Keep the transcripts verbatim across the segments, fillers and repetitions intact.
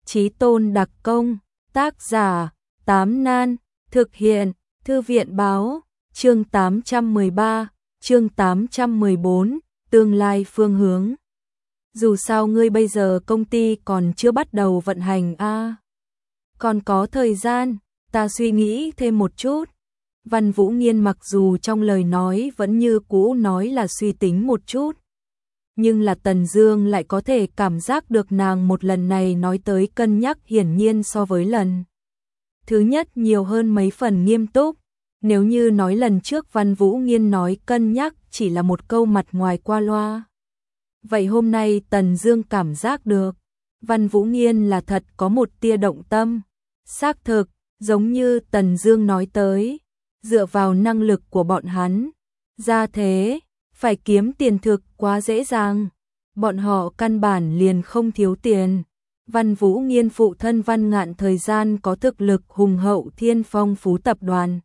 Chí Tôn đặc công, tác giả, Tám Nan, thực hiện, Thư viện báo, chương tám trăm mười ba, chương tám trăm mười bốn, tương lai phương hướng. Dù sao ngươi bây giờ công ty còn chưa bắt đầu vận hành a, à? Còn có thời gian, ta suy nghĩ thêm một chút. Văn Vũ Nghiên mặc dù trong lời nói vẫn như cũ nói là suy tính một chút, nhưng là Tần Dương lại có thể cảm giác được nàng một lần này nói tới cân nhắc hiển nhiên so với lần thứ nhất nhiều hơn mấy phần nghiêm túc. Nếu như nói lần trước Văn Vũ Nghiên nói cân nhắc chỉ là một câu mặt ngoài qua loa, vậy hôm nay Tần Dương cảm giác được Văn Vũ Nghiên là thật có một tia động tâm. Xác thực, giống như Tần Dương nói tới, dựa vào năng lực của bọn hắn, ra thế, phải kiếm tiền thực quá dễ dàng. Bọn họ căn bản liền không thiếu tiền. Văn Vũ Nghiên phụ thân Văn Ngạn thời gian có thực lực hùng hậu thiên phong phú tập đoàn.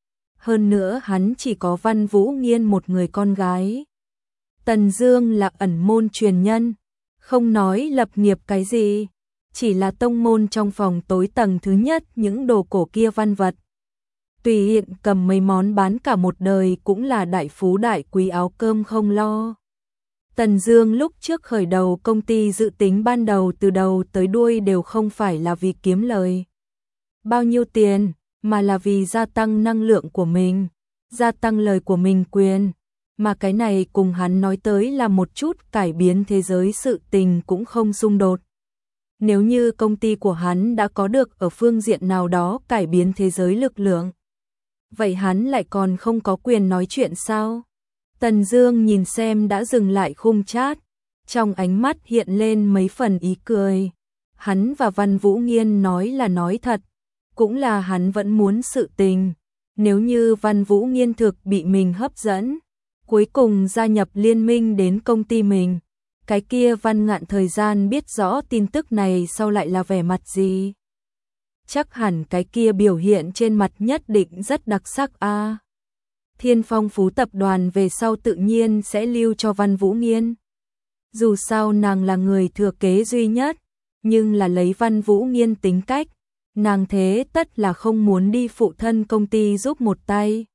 Hơn nữa hắn chỉ có Văn Vũ Nghiên một người con gái. Tần Dương là ẩn môn truyền nhân, không nói lập nghiệp cái gì, chỉ là tông môn trong phòng tối tầng thứ nhất những đồ cổ kia văn vật. Tùy hiện cầm mấy món bán cả một đời cũng là đại phú đại quý áo cơm không lo. Tần Dương lúc trước khởi đầu công ty dự tính ban đầu từ đầu tới đuôi đều không phải là vì kiếm lời bao nhiêu tiền, mà là vì gia tăng năng lượng của mình, gia tăng lời của mình quyền. Mà cái này cùng hắn nói tới là một chút cải biến thế giới sự tình cũng không xung đột. Nếu như công ty của hắn đã có được ở phương diện nào đó cải biến thế giới lực lượng, vậy hắn lại còn không có quyền nói chuyện sao? Tần Dương nhìn xem đã dừng lại khung chat, trong ánh mắt hiện lên mấy phần ý cười. Hắn và Văn Vũ Nghiên nói là nói thật, cũng là hắn vẫn muốn sự tình. Nếu như Văn Vũ Nghiên thực bị mình hấp dẫn, cuối cùng gia nhập liên minh đến công ty mình, cái kia Văn Ngạn thời gian biết rõ tin tức này sau lại là vẻ mặt gì? Chắc hẳn cái kia biểu hiện trên mặt nhất định rất đặc sắc a. À. Thiên Phong Phú tập đoàn về sau tự nhiên sẽ lưu cho Văn Vũ Nghiên. Dù sao nàng là người thừa kế duy nhất, nhưng là lấy Văn Vũ Nghiên tính cách, nàng thế tất là không muốn đi phụ thân công ty giúp một tay.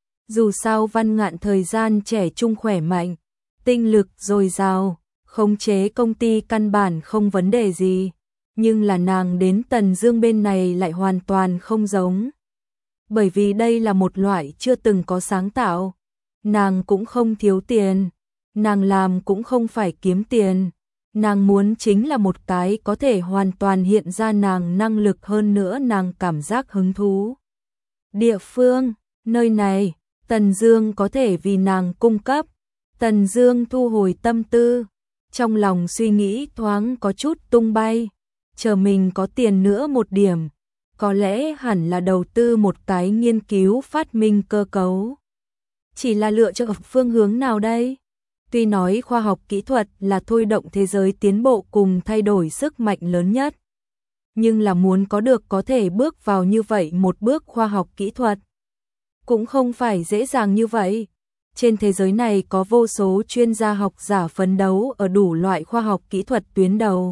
Dù sao Văn Ngạn thời gian trẻ trung khỏe mạnh, tinh lực dồi dào, khống chế công ty căn bản không vấn đề gì, nhưng là nàng đến Tần Dương bên này lại hoàn toàn không giống. Bởi vì đây là một loại chưa từng có sáng tạo, nàng cũng không thiếu tiền, nàng làm cũng không phải kiếm tiền, nàng muốn chính là một cái có thể hoàn toàn hiện ra nàng năng lực hơn nữa nàng cảm giác hứng thú. Địa phương, nơi này, Tần Dương có thể vì nàng cung cấp. Tần Dương thu hồi tâm tư, trong lòng suy nghĩ thoáng có chút tung bay, chờ mình có tiền nữa một điểm, có lẽ hẳn là đầu tư một cái nghiên cứu phát minh cơ cấu. Chỉ là lựa chọn phương hướng nào đây? Tuy nói khoa học kỹ thuật là thôi động thế giới tiến bộ cùng thay đổi sức mạnh lớn nhất, nhưng là muốn có được có thể bước vào như vậy một bước khoa học kỹ thuật, cũng không phải dễ dàng như vậy. Trên thế giới này có vô số chuyên gia học giả phấn đấu ở đủ loại khoa học kỹ thuật tuyến đầu.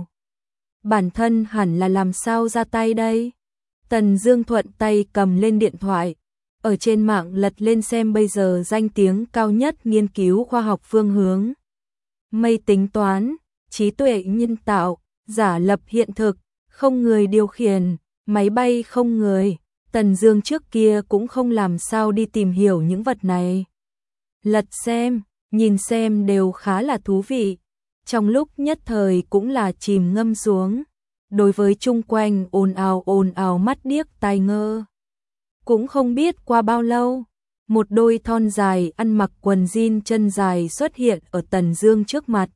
Bản thân hẳn là làm sao ra tay đây? Tần Dương thuận tay cầm lên điện thoại, ở trên mạng lật lên xem bây giờ danh tiếng cao nhất nghiên cứu khoa học phương hướng. Mây tính toán, trí tuệ nhân tạo, giả lập hiện thực, không người điều khiển, máy bay không người. Tần Dương trước kia cũng không làm sao đi tìm hiểu những vật này. Lật xem, nhìn xem đều khá là thú vị. Trong lúc nhất thời cũng là chìm ngâm xuống. Đối với chung quanh ồn ào ồn ào mắt điếc tai ngơ. Cũng không biết qua bao lâu, một đôi thon dài ăn mặc quần jean chân dài xuất hiện ở Tần Dương trước mặt.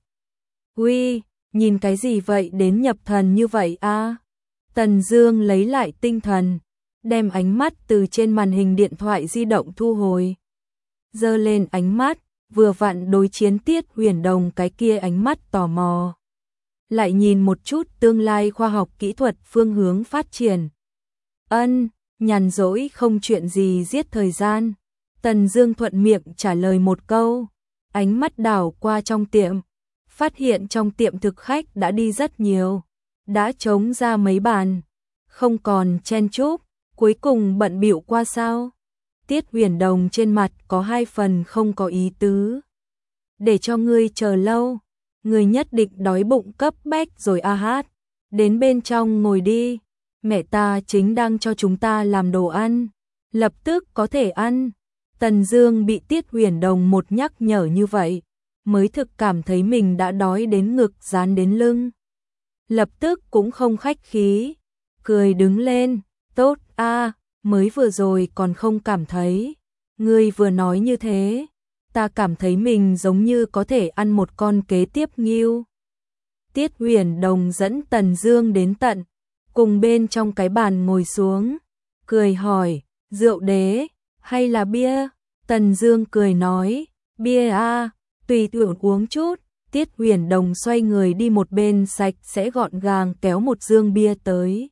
Uy, nhìn cái gì vậy đến nhập thần như vậy a? À? Tần Dương lấy lại tinh thần, đem ánh mắt từ trên màn hình điện thoại di động thu hồi. Giơ lên ánh mắt, vừa vặn đối chiến Tiết Huyền Đồng cái kia ánh mắt tò mò. Lại nhìn một chút tương lai khoa học kỹ thuật phương hướng phát triển. Ân, nhàn rỗi không chuyện gì giết thời gian. Tần Dương thuận miệng trả lời một câu, ánh mắt đảo qua trong tiệm, phát hiện trong tiệm thực khách đã đi rất nhiều. đã trống ra mấy bàn, không còn chen chúc, cuối cùng bận bịu qua sao? Tiết Huyền Đồng trên mặt có hai phần không có ý tứ. Để cho ngươi chờ lâu, ngươi nhất định đói bụng cấp bách rồi a hát, đến bên trong ngồi đi, mẹ ta chính đang cho chúng ta làm đồ ăn, lập tức có thể ăn. Tần Dương bị Tiết Huyền Đồng một nhắc nhở như vậy, mới thực cảm thấy mình đã đói đến ngực dán đến lưng. Lập tức cũng không khách khí, cười đứng lên, tốt a, mới vừa rồi còn không cảm thấy, ngươi vừa nói như thế, ta cảm thấy mình giống như có thể ăn một con kế tiếp ngưu. Tiết Huyền Đồng dẫn Tần Dương đến tận cùng bên trong cái bàn ngồi xuống, cười hỏi, rượu đế hay là bia? Tần Dương cười nói, bia a, tùy tiện uống chút. Tiết Huyền Đồng xoay người đi một bên sạch sẽ gọn gàng kéo một dương bia tới.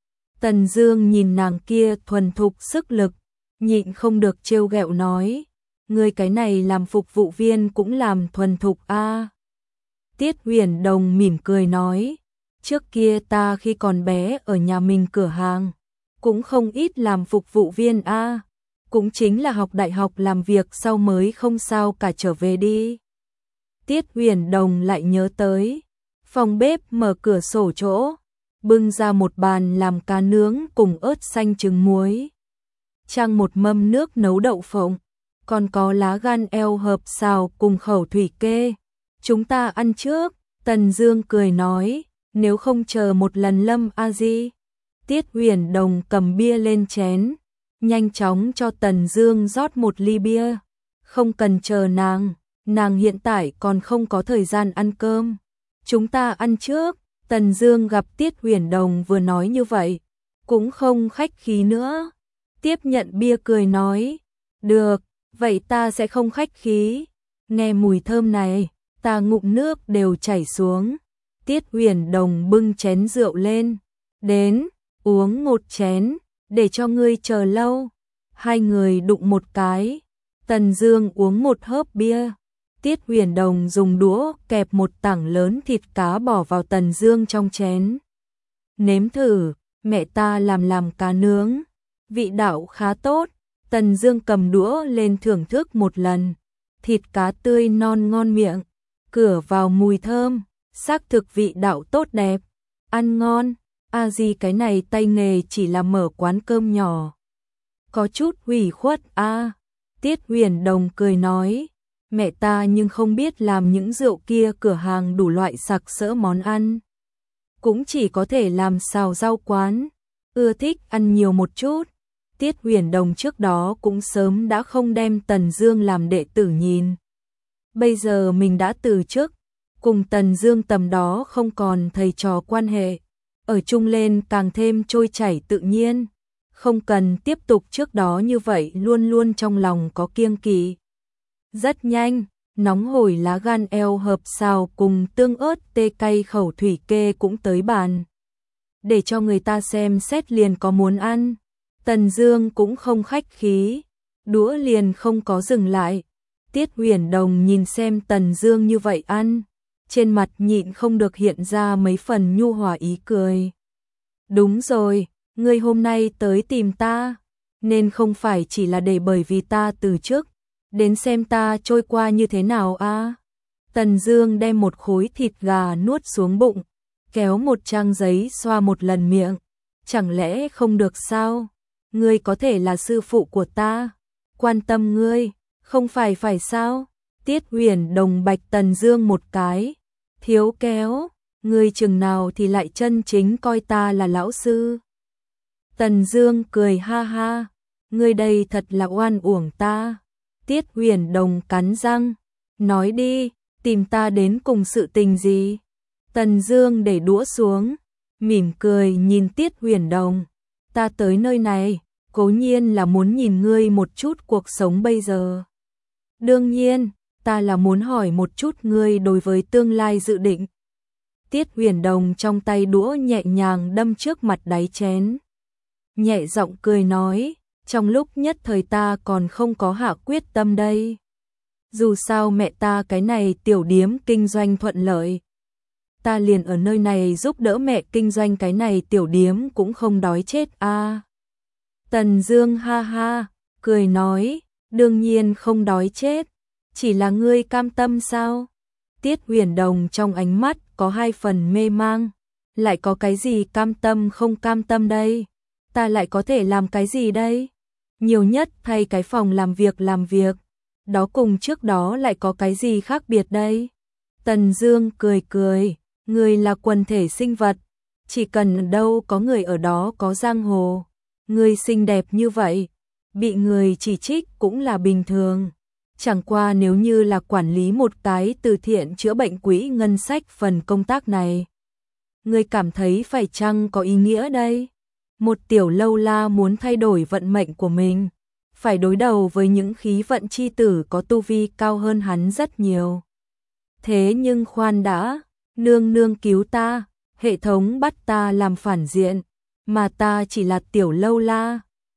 Tần Dương nhìn nàng kia thuần thục sức lực, nhịn không được trêu ghẹo nói, ngươi cái này làm phục vụ viên cũng làm thuần thục a. Tiết Huyền Đồng mỉm cười nói, trước kia ta khi còn bé ở nhà mình cửa hàng, cũng không ít làm phục vụ viên a, cũng chính là học đại học làm việc sau mới không sao cả trở về đi. Tiết Huyền Đồng lại nhớ tới, phòng bếp mở cửa sổ chỗ, bưng ra một bàn làm cá nướng cùng ớt xanh trứng muối, trang một mâm nước nấu đậu phộng, còn có lá gan eo hợp xào cùng khẩu thủy kê. Chúng ta ăn trước. Tần Dương cười nói, nếu không chờ một lần Lâm a di. Tiết Huyền Đồng cầm bia lên chén, nhanh chóng cho Tần Dương rót một ly bia, không cần chờ nàng, nàng hiện tại còn không có thời gian ăn cơm. Chúng ta ăn trước. Tần Dương gặp Tiết Huyền Đồng vừa nói như vậy, cũng không khách khí nữa, tiếp nhận bia cười nói, được, vậy ta sẽ không khách khí. Nghe mùi thơm này, ta ngụm nước đều chảy xuống. Tiết Huyền Đồng bưng chén rượu lên, đến, uống một chén, để cho ngươi chờ lâu. Hai người đụng một cái, Tần Dương uống một hớp bia. Tiết Huyền Đồng dùng đũa kẹp một tảng lớn thịt cá bỏ vào Tần Dương trong chén. Nếm thử, mẹ ta làm làm cá nướng, vị đạo khá tốt. Tần Dương cầm đũa lên thưởng thức một lần, thịt cá tươi non ngon miệng, cửa vào mùi thơm, xác thực vị đạo tốt đẹp, ăn ngon. A di cái này tay nghề chỉ là mở quán cơm nhỏ, có chút hủy khuất a. Tiết Huyền Đồng cười nói, mẹ ta nhưng không biết làm những rượu kia cửa hàng đủ loại sặc sỡ món ăn, cũng chỉ có thể làm xào rau quán, ưa thích ăn nhiều một chút. Tiết Huyền Đồng trước đó cũng sớm đã không đem Tần Dương làm đệ tử nhìn, bây giờ mình đã từ chức, cùng Tần Dương tầm đó không còn thầy trò quan hệ, ở chung lên càng thêm trôi chảy tự nhiên, không cần tiếp tục trước đó như vậy luôn luôn trong lòng có kiêng kỵ. Rất nhanh, nóng hổi lá gan eo hợp xào cùng tương ớt tê cay khẩu thủy kê cũng tới bàn, để cho người ta xem xét liền có muốn ăn. Tần Dương cũng không khách khí, đũa liền không có dừng lại. Tiết Huyền Đồng nhìn xem Tần Dương như vậy ăn, trên mặt nhịn không được hiện ra mấy phần nhu hòa ý cười. Đúng rồi, ngươi hôm nay tới tìm ta, nên không phải chỉ là để bởi vì ta từ chức, đến xem ta trôi qua như thế nào a. À? Tần Dương đem một khối thịt gà nuốt xuống bụng, kéo một trang giấy xoa một lần miệng, chẳng lẽ không được sao? Ngươi có thể là sư phụ của ta, quan tâm ngươi, không phải phải sao? Tiết Huyền Đồng bạch Tần Dương một cái, thiếu kéo, ngươi chừng nào thì lại chân chính coi ta là lão sư. Tần Dương cười ha ha, ngươi đây thật là oan uổng ta. Tiết Huyền Đồng cắn răng, nói đi, tìm ta đến cùng sự tình gì? Tần Dương để đũa xuống, mỉm cười nhìn Tiết Huyền Đồng, ta tới nơi này, cố nhiên là muốn nhìn ngươi một chút cuộc sống bây giờ. Đương nhiên, ta là muốn hỏi một chút ngươi đối với tương lai dự định. Tiết Huyền Đồng trong tay đũa nhẹ nhàng đâm trước mặt đáy chén, nhẹ giọng cười nói, trong lúc nhất thời ta còn không có hạ quyết tâm đây. Dù sao mẹ ta cái này tiểu điếm kinh doanh thuận lợi, ta liền ở nơi này giúp đỡ mẹ kinh doanh cái này tiểu điếm cũng không đói chết a. À. Tần Dương ha ha, cười nói, đương nhiên không đói chết, chỉ là ngươi cam tâm sao? Tiết Huyền Đồng trong ánh mắt có hai phần mê mang, lại có cái gì cam tâm không cam tâm đây? Ta lại có thể làm cái gì đây? Nhiều nhất thay cái phòng làm việc làm việc, đó cùng trước đó lại có cái gì khác biệt đây? Tần Dương cười cười, người là quần thể sinh vật, chỉ cần đâu có người ở đó có giang hồ. Người xinh đẹp như vậy, bị người chỉ trích cũng là bình thường. Chẳng qua nếu như là quản lý một cái từ thiện chữa bệnh quỹ ngân sách phần công tác này, người cảm thấy phải chăng có ý nghĩa đây? Một tiểu lâu la muốn thay đổi vận mệnh của mình, phải đối đầu với những khí vận chi tử có tu vi cao hơn hắn rất nhiều. Thế nhưng khoan đã, nương nương cứu ta, hệ thống bắt ta làm phản diện, mà ta chỉ là tiểu lâu la,